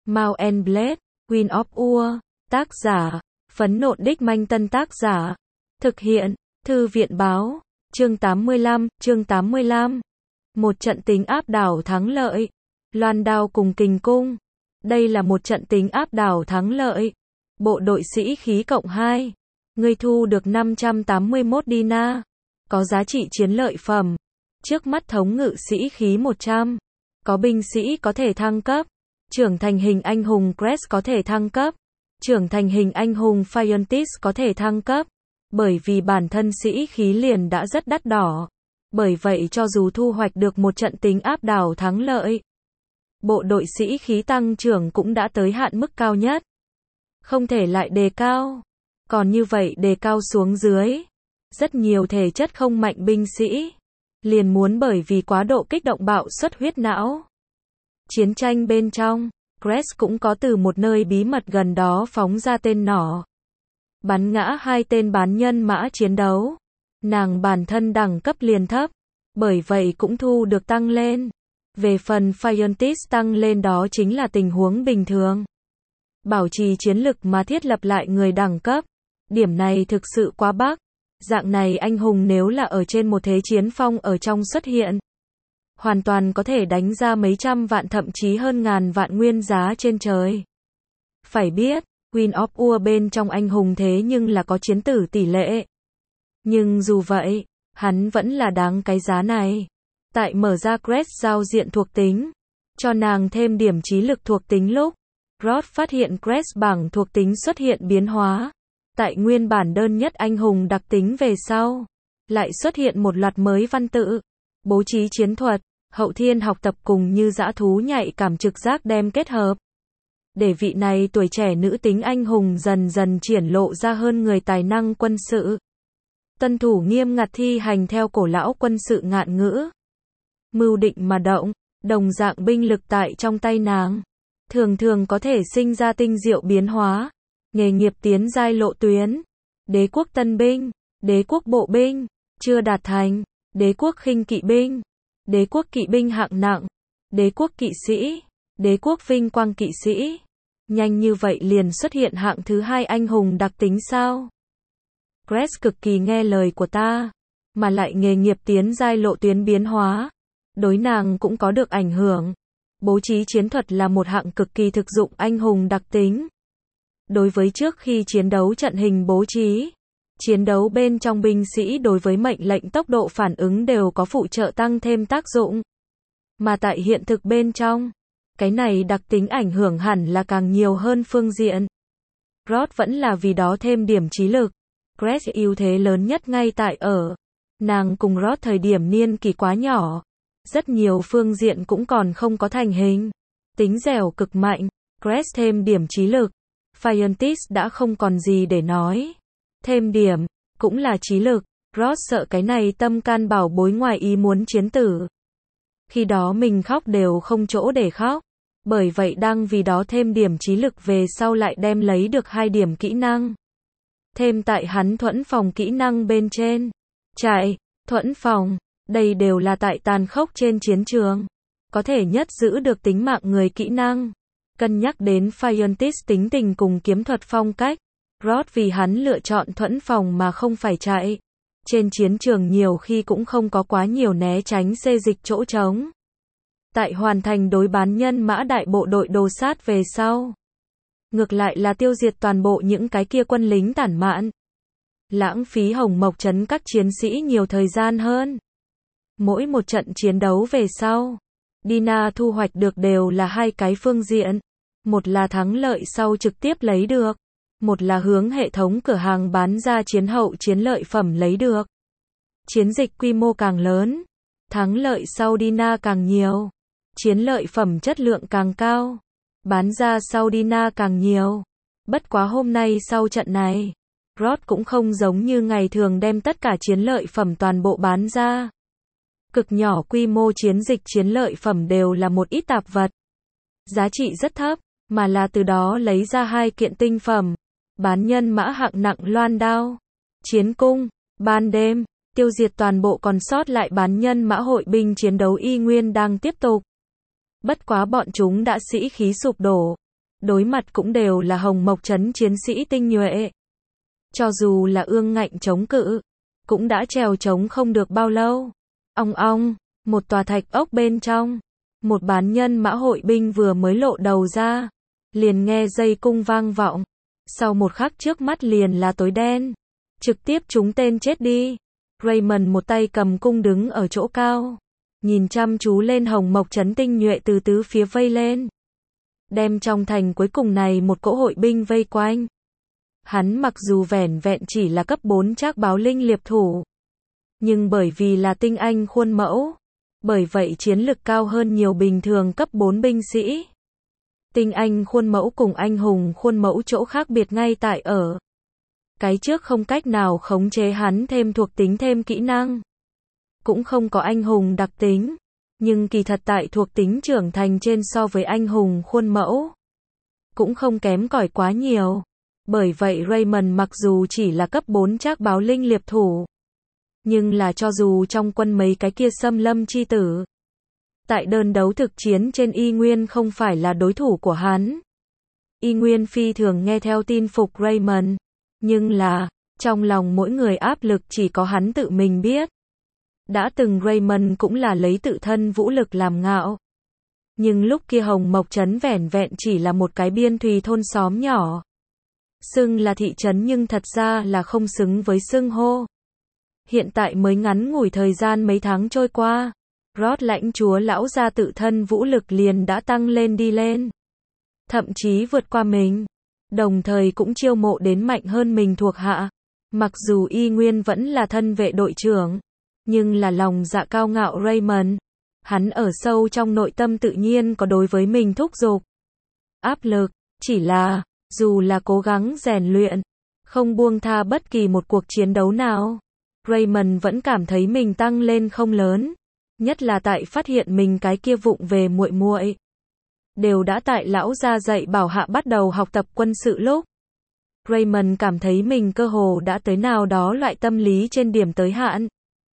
Mount and Blade, Queen of War, tác giả, Phấn Nộn Đích Manh Tân tác giả, thực hiện, Thư viện Báo, chương 85. Một trận tính áp đảo thắng lợi, loan đao cùng kình cung. Đây là một trận tính áp đảo thắng lợi. Bộ đội sĩ khí cộng 2. Ngươi thu được 581 dinar. Có giá trị chiến lợi phẩm. Trước mắt thống ngự sĩ khí 100. Có binh sĩ có thể thăng cấp. Trưởng thành hình anh hùng Crest có thể thăng cấp. Trưởng thành hình anh hùng Phiontis có thể thăng cấp. Bởi vì bản thân sĩ khí liền đã rất đắt đỏ. Bởi vậy cho dù thu hoạch được một trận tính áp đảo thắng lợi, bộ đội sĩ khí tăng trưởng cũng đã tới hạn mức cao nhất. Không thể lại đề cao. Còn như vậy đề cao xuống dưới, rất nhiều thể chất không mạnh binh sĩ liền muốn bởi vì quá độ kích động bạo xuất huyết não. Chiến tranh bên trong, Crest cũng có từ một nơi bí mật gần đó phóng ra tên nỏ, bắn ngã 2 tên bán nhân mã chiến đấu. Nàng bản thân đẳng cấp liền thấp, bởi vậy cũng thu được tăng lên. Về phần Phiontis tăng lên đó chính là tình huống bình thường. Bảo trì chiến lực mà thiết lập lại người đẳng cấp. Điểm này thực sự quá bắc. Dạng này anh hùng nếu là ở trên một thế chiến phong ở trong xuất hiện, hoàn toàn có thể đánh ra mấy trăm vạn thậm chí hơn ngàn vạn nguyên giá trên trời. Phải biết, Queen of War bên trong anh hùng thế nhưng là có chiến tử tỷ lệ. Nhưng dù vậy, hắn vẫn là đáng cái giá này. Tại mở ra Crest giao diện thuộc tính, cho nàng thêm điểm trí lực thuộc tính lúc, Rod phát hiện Crest bảng thuộc tính xuất hiện biến hóa. Tại nguyên bản đơn nhất anh hùng đặc tính về sau, lại xuất hiện một loạt mới văn tự, bố trí chiến thuật, hậu thiên học tập cùng như dã thú nhạy cảm trực giác đem kết hợp. Để vị này tuổi trẻ nữ tính anh hùng dần dần triển lộ ra hơn người tài năng quân sự. Tân thủ nghiêm ngặt thi hành theo cổ lão quân sự ngạn ngữ. Mưu định mà động, đồng dạng binh lực tại trong tay nàng. Thường thường có thể sinh ra tinh diệu biến hóa. Nghề nghiệp tiến giai lộ tuyến. Đế quốc tân binh, đế quốc bộ binh, chưa đạt thành, đế quốc khinh kỵ binh, đế quốc kỵ binh hạng nặng, đế quốc kỵ sĩ, đế quốc vinh quang kỵ sĩ. Nhanh như vậy liền xuất hiện hạng thứ 2 anh hùng đặc tính sao? Crest cực kỳ nghe lời của ta, mà lại nghề nghiệp tiến giai lộ tuyến biến hóa, đối nàng cũng có được ảnh hưởng. Bố trí chiến thuật là một hạng cực kỳ thực dụng anh hùng đặc tính. Đối với trước khi chiến đấu trận hình bố trí, chiến đấu bên trong binh sĩ đối với mệnh lệnh tốc độ phản ứng đều có phụ trợ tăng thêm tác dụng. Mà tại hiện thực bên trong, cái này đặc tính ảnh hưởng hẳn là càng nhiều hơn phương diện. Rod vẫn là vì đó thêm điểm trí lực. Crest ưu thế lớn nhất ngay tại ở nàng cùng Rod thời điểm niên kỷ quá nhỏ, rất nhiều phương diện cũng còn không có thành hình. Tính dẻo cực mạnh, Crest thêm điểm trí lực, Phiontis đã không còn gì để nói. Thêm điểm, cũng là trí lực. Rod sợ cái này tâm can bảo bối ngoài ý muốn chiến tử. Khi đó mình khóc đều không chỗ để khóc. Bởi vậy đang vì đó thêm điểm trí lực về sau lại đem lấy được 2 điểm kỹ năng. Thêm tại hắn thuẫn phòng kỹ năng bên trên. Chạy, thuẫn phòng, đây đều là tại tàn khốc trên chiến trường. Có thể nhất giữ được tính mạng người kỹ năng. Cân nhắc đến Phiontis tính tình cùng kiếm thuật phong cách, Rod vì hắn lựa chọn thuẫn phòng mà không phải chạy. Trên chiến trường nhiều khi cũng không có quá nhiều né tránh xê dịch chỗ trống. Tại hoàn thành đối bán nhân mã đại bộ đội đồ sát về sau, ngược lại là tiêu diệt toàn bộ những cái kia quân lính tản mạn. Lãng phí hồng mộc trấn các chiến sĩ nhiều thời gian hơn. Mỗi một trận chiến đấu về sau, Dina thu hoạch được đều là 2 cái phương diện. Một là thắng lợi sau trực tiếp lấy được. Một là hướng hệ thống cửa hàng bán ra chiến hậu chiến lợi phẩm lấy được. Chiến dịch quy mô càng lớn, thắng lợi sau Dina càng nhiều. Chiến lợi phẩm chất lượng càng cao, bán ra sau Dina càng nhiều. Bất quá hôm nay sau trận này, Rod cũng không giống như ngày thường đem tất cả chiến lợi phẩm toàn bộ bán ra. Cực nhỏ quy mô chiến dịch chiến lợi phẩm đều là một ít tạp vật. Giá trị rất thấp, mà là từ đó lấy ra 2 kiện tinh phẩm. Bán nhân mã hạng nặng loan đao, chiến cung, ban đêm, tiêu diệt toàn bộ còn sót lại bán nhân mã hội binh chiến đấu y nguyên đang tiếp tục. Bất quá bọn chúng đã sĩ khí sụp đổ, đối mặt cũng đều là Hồng Mộc Trấn chiến sĩ tinh nhuệ. Cho dù là ương ngạnh chống cự, cũng đã trèo chống không được bao lâu. Ong ong, một tòa thạch ốc bên trong, một bán nhân mã hội binh vừa mới lộ đầu ra, liền nghe dây cung vang vọng. Sau một khắc trước mắt liền là tối đen, trực tiếp trúng tên chết đi. Raymond một tay cầm cung đứng ở chỗ cao, nhìn chăm chú lên Hồng Mộc Trấn tinh nhuệ từ tứ phía vây lên, đem trong thành cuối cùng này một cỗ hội binh vây quanh. Hắn mặc dù vẻn vẹn chỉ là cấp 4 trác báo linh liệp thủ, nhưng bởi vì là tinh anh khuôn mẫu, bởi vậy chiến lực cao hơn nhiều bình thường cấp 4 binh sĩ. Tinh anh khuôn mẫu cùng anh hùng khuôn mẫu chỗ khác biệt ngay tại ở cái trước không cách nào khống chế hắn thêm thuộc tính thêm kỹ năng, cũng không có anh hùng đặc tính, nhưng kỳ thật tại thuộc tính trưởng thành trên so với anh hùng khuôn mẫu cũng không kém cỏi quá nhiều. Bởi vậy Raymond mặc dù chỉ là cấp 4 trác báo linh liệp thủ, nhưng là cho dù trong quân mấy cái kia xâm lâm chi tử, tại đơn đấu thực chiến trên y nguyên không phải là đối thủ của hắn. Y nguyên phi thường nghe theo tin phục Raymond, nhưng là, trong lòng mỗi người áp lực chỉ có hắn tự mình biết. Đã từng Raymond cũng là lấy tự thân vũ lực làm ngạo. Nhưng lúc kia Hồng Mộc Trấn vẻn vẹn chỉ là một cái biên thùy thôn xóm nhỏ. Xưng là thị trấn nhưng thật ra là không xứng với xưng hô. Hiện tại mới ngắn ngủi thời gian mấy tháng trôi qua, Rod lãnh chúa lão gia tự thân vũ lực liền đã tăng lên đi lên. Thậm chí vượt qua mình. Đồng thời cũng chiêu mộ đến mạnh hơn mình thuộc hạ. Mặc dù y nguyên vẫn là thân vệ đội trưởng, nhưng là lòng dạ cao ngạo Raymond. Hắn ở sâu trong nội tâm tự nhiên có đối với mình thúc giục. Áp lực, chỉ là, dù là cố gắng rèn luyện, không buông tha bất kỳ một cuộc chiến đấu nào, Raymond vẫn cảm thấy mình tăng lên không lớn. Nhất là tại phát hiện mình cái kia vụng về muội muội đều đã tại lão gia dạy bảo hạ bắt đầu học tập quân sự lúc. Raymond cảm thấy mình cơ hồ đã tới nào đó loại tâm lý trên điểm tới hạn.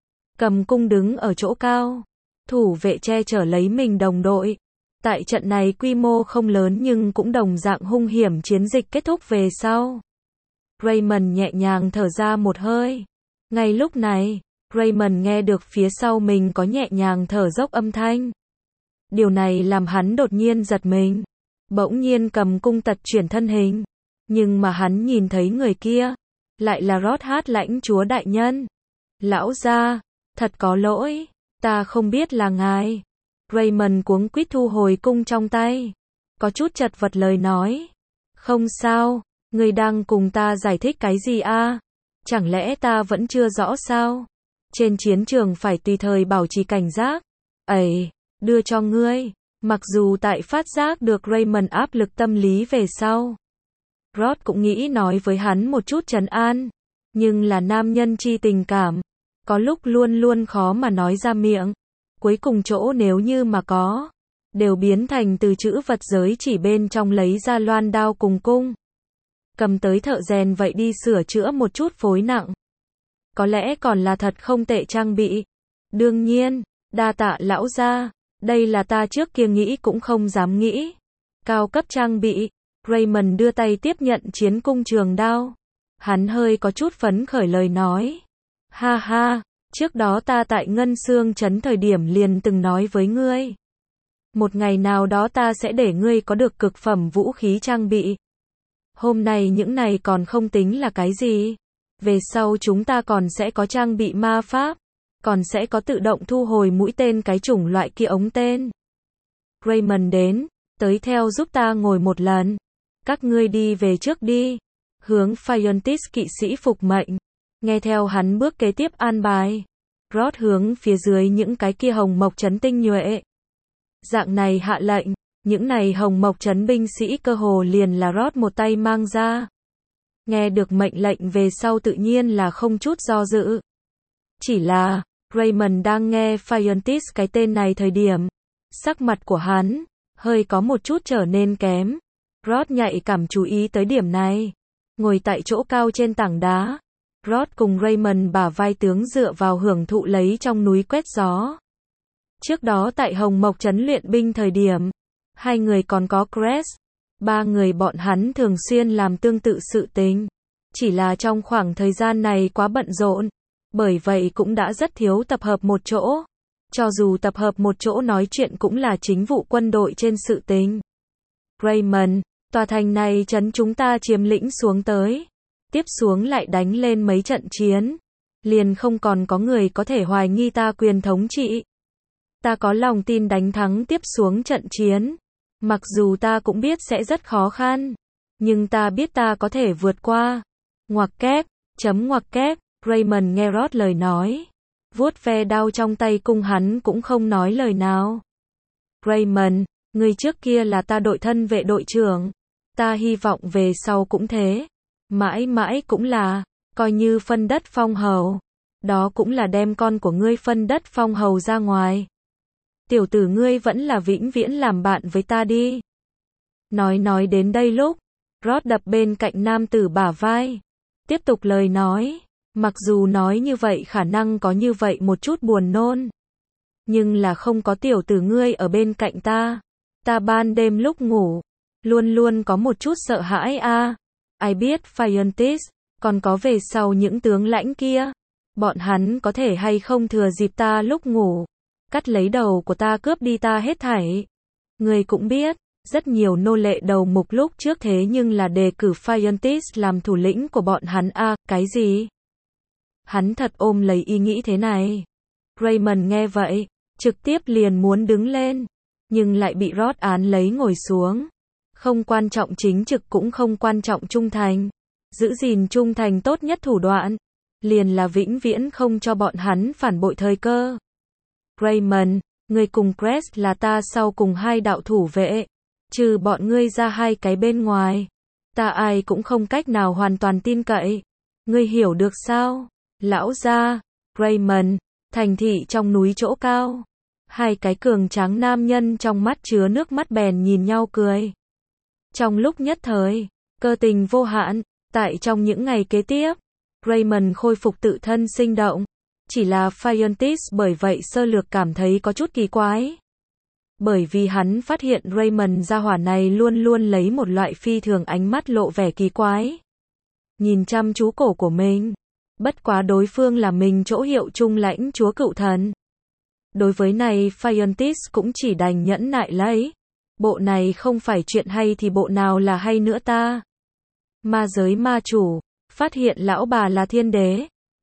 Cầm cung đứng ở chỗ cao, thủ vệ che chở lấy mình đồng đội. Tại trận này quy mô không lớn nhưng cũng đồng dạng hung hiểm chiến dịch kết thúc về sau, Raymond nhẹ nhàng thở ra một hơi. Ngay lúc này, Raymond nghe được phía sau mình có nhẹ nhàng thở dốc âm thanh. Điều này làm hắn đột nhiên giật mình. Bỗng nhiên cầm cung tật chuyển thân hình. Nhưng mà hắn nhìn thấy người kia, lại là Rod Hát lãnh chúa đại nhân. Lão gia, thật có lỗi, ta không biết là ngài. Raymond cuống quýt thu hồi cung trong tay, có chút chật vật lời nói. Không sao, người đang cùng ta giải thích cái gì a? Chẳng lẽ ta vẫn chưa rõ sao? Trên chiến trường phải tùy thời bảo trì cảnh giác. Ấy, đưa cho ngươi. Mặc dù tại phát giác được Raymond áp lực tâm lý về sau, Rod cũng nghĩ nói với hắn một chút trấn an. Nhưng là nam nhân chi tình cảm, có lúc luôn luôn khó mà nói ra miệng. Cuối cùng chỗ nếu như mà có, đều biến thành từ chữ vật giới chỉ bên trong lấy ra loan đao cùng cung. Cầm tới thợ rèn vậy đi sửa chữa một chút phối nặng. Có lẽ còn là thật không tệ trang bị. Đương nhiên, đa tạ lão gia, đây là ta trước kia nghĩ cũng không dám nghĩ. Cao cấp trang bị, Raymond đưa tay tiếp nhận chiến cung trường đao. Hắn hơi có chút phấn khởi lời nói. Ha ha, trước đó ta tại Ngân Xương Trấn thời điểm liền từng nói với ngươi. Một ngày nào đó ta sẽ để ngươi có được cực phẩm vũ khí trang bị. Hôm nay những này còn không tính là cái gì. Về sau chúng ta còn sẽ có trang bị ma pháp, còn sẽ có tự động thu hồi mũi tên cái chủng loại kia ống tên. Raymond đến, tới theo giúp ta ngồi một lần. Các ngươi đi về trước đi. Hướng Phiontis kỵ sĩ phục mệnh. Nghe theo hắn bước kế tiếp an bài. Rod hướng phía dưới những cái kia Hồng Mộc Trấn tinh nhuệ. Dạng này hạ lệnh, những này Hồng Mộc Trấn binh sĩ cơ hồ liền là Rod một tay mang ra. Nghe được mệnh lệnh về sau tự nhiên là không chút do dự. Chỉ là, Raymond đang nghe Phiontis cái tên này thời điểm, sắc mặt của hắn, hơi có một chút trở nên kém. Rod nhạy cảm chú ý tới điểm này. Ngồi tại chỗ cao trên tảng đá, Rod cùng Raymond bả vai tướng dựa vào hưởng thụ lấy trong núi quét gió. Trước đó tại Hồng Mộc Trấn luyện binh thời điểm, hai người còn có Crest, Ba người bọn hắn thường xuyên làm tương tự sự tình. Chỉ là trong khoảng thời gian này quá bận rộn. Bởi vậy cũng đã rất thiếu tập hợp một chỗ. Cho dù tập hợp một chỗ nói chuyện cũng là chính vụ quân đội trên sự tình. Raymond, tòa thành này trấn chúng ta chiếm lĩnh xuống tới. Tiếp xuống lại đánh lên mấy trận chiến. Liền không còn có người có thể hoài nghi ta quyền thống trị. Ta có lòng tin đánh thắng tiếp xuống trận chiến. Mặc dù ta cũng biết sẽ rất khó khăn. Nhưng ta biết ta có thể vượt qua. Ngoặc kép, ngoặc kép, Raymond nghe Roth lời nói. Vuốt ve đao trong tay cung hắn cũng không nói lời nào. Raymond, người trước kia là ta đội thân vệ đội trưởng. Ta hy vọng về sau cũng thế. Mãi mãi cũng là, coi như phân đất phong hầu. Đó cũng là đem con của ngươi phân đất phong hầu ra ngoài. Tiểu tử ngươi vẫn là vĩnh viễn làm bạn với ta đi. Nói đến đây lúc, Roth đập bên cạnh nam tử bả vai. Tiếp tục lời nói, mặc dù nói như vậy khả năng có như vậy một chút buồn nôn. Nhưng là không có tiểu tử ngươi ở bên cạnh ta. Ta ban đêm lúc ngủ, luôn luôn có một chút sợ hãi a. Ai biết Phiontis, còn có về sau những tướng lãnh kia. Bọn hắn có thể hay không thừa dịp ta lúc ngủ. Cắt lấy đầu của ta cướp đi ta hết thảy. Người cũng biết, rất nhiều nô lệ đầu mục lúc trước thế nhưng là đề cử Phiontis làm thủ lĩnh của bọn hắn a. Cái gì? Hắn thật ôm lấy ý nghĩ thế này. Raymond nghe vậy, trực tiếp liền muốn đứng lên. Nhưng lại bị Roth án lấy ngồi xuống. Không quan trọng chính trực cũng không quan trọng trung thành. Giữ gìn trung thành tốt nhất thủ đoạn. Liền là vĩnh viễn không cho bọn hắn phản bội thời cơ. Raymond, người cùng Crest là ta sau cùng hai đạo thủ vệ. Trừ bọn ngươi ra hai cái bên ngoài. Ta ai cũng không cách nào hoàn toàn tin cậy. Ngươi hiểu được sao? Lão gia, Raymond, thành thị trong núi chỗ cao. Hai cái cường tráng nam nhân trong mắt chứa nước mắt bèn nhìn nhau cười. Trong lúc nhất thời, cơ tình vô hạn, tại trong những ngày kế tiếp, Raymond khôi phục tự thân sinh động. Chỉ là Phiontis bởi vậy sơ lược cảm thấy có chút kỳ quái. Bởi vì hắn phát hiện Raymond gia hỏa này luôn luôn lấy một loại phi thường ánh mắt lộ vẻ kỳ quái. Nhìn chăm chú cổ của mình. Bất quá đối phương là mình chỗ hiệu trung lãnh chúa cựu thần. Đối với này Phiontis cũng chỉ đành nhẫn nại lấy. Bộ này không phải chuyện hay thì bộ nào là hay nữa ta. Ma giới ma chủ, phát hiện lão bà là thiên đế.